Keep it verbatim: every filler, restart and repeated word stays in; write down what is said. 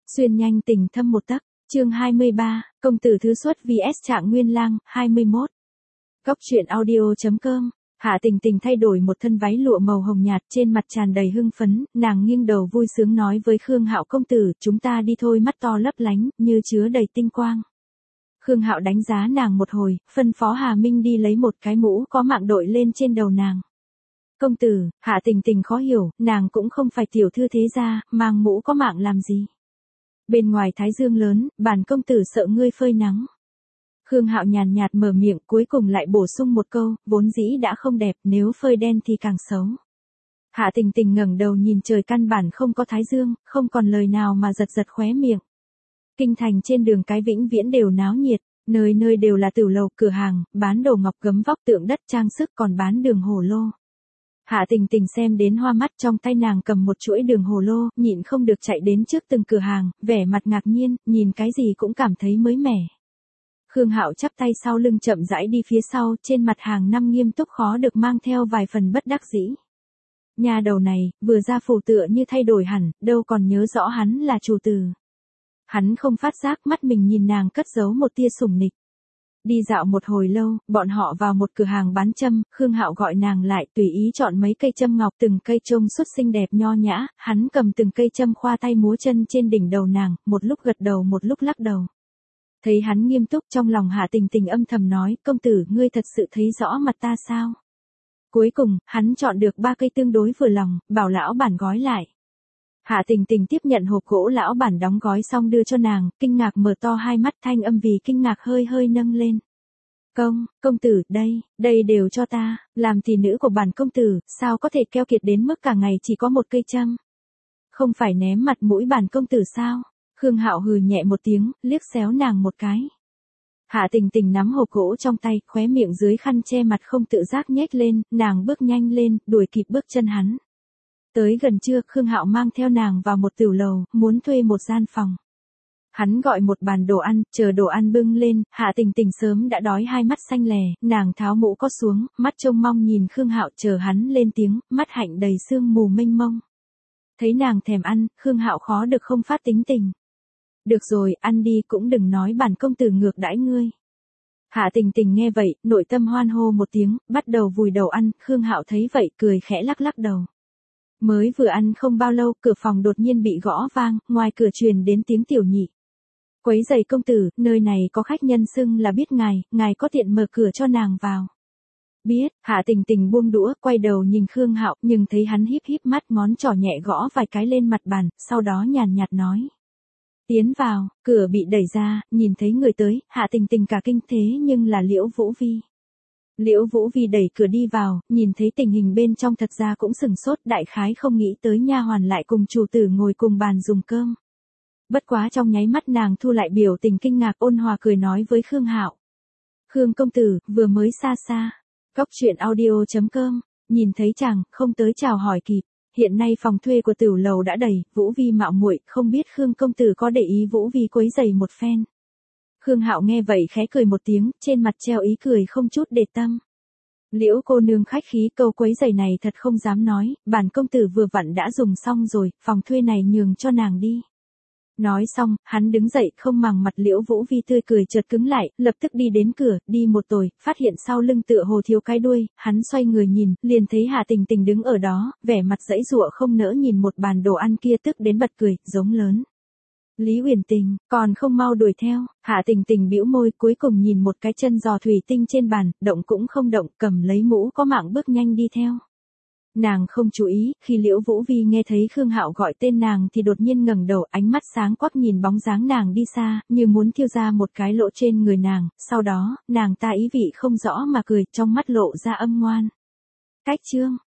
Xuyên nhanh tình thâm một tấc, chương hai mươi ba, công tử thứ xuất vs Trạng Nguyên Lang, hai mươi mốt. Góc truyện audio.com. Hạ Tình Tình thay đổi một thân váy lụa màu hồng nhạt, trên mặt tràn đầy hưng phấn, nàng nghiêng đầu vui sướng nói với Khương Hạo công tử, chúng ta đi thôi, mắt to lấp lánh, như chứa đầy tinh quang. Khương Hạo đánh giá nàng một hồi, phân phó Hà Minh đi lấy một cái mũ có mạng đội lên trên đầu nàng. Công tử, Hạ Tình Tình khó hiểu, nàng cũng không phải tiểu thư thế gia, mang mũ có mạng làm gì. Bên ngoài thái dương lớn, bản công tử sợ ngươi phơi nắng. Khương Hạo nhàn nhạt mở miệng, cuối cùng lại bổ sung một câu, vốn dĩ đã không đẹp, nếu phơi đen thì càng xấu. Hạ Tình Tình ngẩng đầu nhìn trời, căn bản không có thái dương, không còn lời nào mà giật giật khóe miệng. Kinh thành trên đường cái vĩnh viễn đều náo nhiệt, nơi nơi đều là tửu lầu, cửa hàng, bán đồ ngọc gấm vóc tượng đất trang sức, còn bán đường hồ lô. Hạ Tình Tình xem đến hoa mắt, trong tay nàng cầm một chuỗi đường hồ lô, nhịn không được chạy đến trước từng cửa hàng, vẻ mặt ngạc nhiên, nhìn cái gì cũng cảm thấy mới mẻ. Khương Hạo chắp tay sau lưng chậm rãi đi phía sau, trên mặt hàng năm nghiêm túc khó được mang theo vài phần bất đắc dĩ. Nhà đầu này, vừa ra phủ tựa như thay đổi hẳn, đâu còn nhớ rõ hắn là chủ tử. Hắn không phát giác, mắt mình nhìn nàng cất giấu một tia sủng nịch. Đi dạo một hồi lâu, bọn họ vào một cửa hàng bán châm, Khương Hạo gọi nàng lại, tùy ý chọn mấy cây châm ngọc, từng cây trông xuất xinh đẹp nho nhã, hắn cầm từng cây châm khoa tay múa chân trên đỉnh đầu nàng, một lúc gật đầu một lúc lắc đầu. Thấy hắn nghiêm túc, trong lòng Hạ Tình Tình âm thầm nói, công tử, ngươi thật sự thấy rõ mặt ta sao? Cuối cùng, hắn chọn được ba cây tương đối vừa lòng, bảo lão bản gói lại. Hạ Tình Tình tiếp nhận hộp gỗ lão bản đóng gói xong đưa cho nàng, kinh ngạc mở to hai mắt, thanh âm vì kinh ngạc hơi hơi nâng lên. Công, công tử, đây, đây đều cho ta, làm tỷ nữ của bản công tử, sao có thể keo kiệt đến mức cả ngày chỉ có một cây châm? Không phải ném mặt mũi bản công tử sao? Khương Hạo hừ nhẹ một tiếng, liếc xéo nàng một cái. Hạ Tình Tình nắm hộp gỗ trong tay, khóe miệng dưới khăn che mặt không tự giác nhếch lên, nàng bước nhanh lên, đuổi kịp bước chân hắn. Tới gần trưa, Khương Hạo mang theo nàng vào một tửu lầu, muốn thuê một gian phòng. Hắn gọi một bàn đồ ăn, chờ đồ ăn bưng lên, Hạ Tình Tình sớm đã đói hai mắt xanh lè, nàng tháo mũ có xuống, mắt trông mong nhìn Khương Hạo, chờ hắn lên tiếng, mắt hạnh đầy sương mù mênh mông. Thấy nàng thèm ăn, Khương Hạo khó được không phát tính tình. Được rồi, ăn đi, cũng đừng nói bản công tử ngược đãi ngươi. Hạ Tình Tình nghe vậy, nội tâm hoan hô một tiếng, bắt đầu vùi đầu ăn, Khương Hạo thấy vậy, cười khẽ lắc lắc đầu. Mới vừa ăn không bao lâu, cửa phòng đột nhiên bị gõ vang, ngoài cửa truyền đến tiếng tiểu nhị. Quấy giày công tử, nơi này có khách nhân xưng là biết ngài, ngài có tiện mở cửa cho nàng vào. Biết, Hạ Tình Tình buông đũa, quay đầu nhìn Khương Hạo, nhưng thấy hắn híp híp mắt, ngón trỏ nhẹ gõ vài cái lên mặt bàn, sau đó nhàn nhạt nói. Tiến vào, cửa bị đẩy ra, nhìn thấy người tới, Hạ Tình Tình cả kinh, thế nhưng là Liễu Vũ Vi. Liễu Vũ Vi đẩy cửa đi vào, nhìn thấy tình hình bên trong thật ra cũng sừng sốt, đại khái không nghĩ tới nha hoàn lại cùng chủ tử ngồi cùng bàn dùng cơm. Bất quá trong nháy mắt nàng thu lại biểu tình kinh ngạc, ôn hòa cười nói với Khương Hạo. Khương công tử, vừa mới xa xa. Góc truyện audio.com, nhìn thấy chàng, không tới chào hỏi kịp. Hiện nay phòng thuê của tửu lầu đã đầy, Vũ Vi mạo muội, không biết Khương công tử có để ý Vũ Vi quấy giày một phen. Khương Hạo nghe vậy khẽ cười một tiếng, trên mặt treo ý cười không chút để tâm. Liễu cô nương khách khí, câu quấy giày này thật không dám nói, bản công tử vừa vặn đã dùng xong rồi, phòng thuê này nhường cho nàng đi. Nói xong, hắn đứng dậy, không màng mặt Liễu Vũ Vi tươi cười chợt cứng lại, lập tức đi đến cửa, đi một tồi, phát hiện sau lưng tựa hồ thiếu cái đuôi, hắn xoay người nhìn, liền thấy Hạ Tình Tình đứng ở đó, vẻ mặt giãy giụa không nỡ nhìn một bàn đồ ăn kia, tức đến bật cười, giống lớn. Lý Huyền Tình, còn không mau đuổi theo. Hạ Tình Tình bĩu môi, cuối cùng nhìn một cái chân giò thủy tinh trên bàn, động cũng không động, cầm lấy mũ có mạng bước nhanh đi theo. Nàng không chú ý, khi Liễu Vũ Vi nghe thấy Khương Hạo gọi tên nàng thì đột nhiên ngẩng đầu, ánh mắt sáng quắc nhìn bóng dáng nàng đi xa, như muốn thiêu ra một cái lỗ trên người nàng, sau đó, nàng ta ý vị không rõ mà cười, trong mắt lộ ra âm ngoan. Cách chương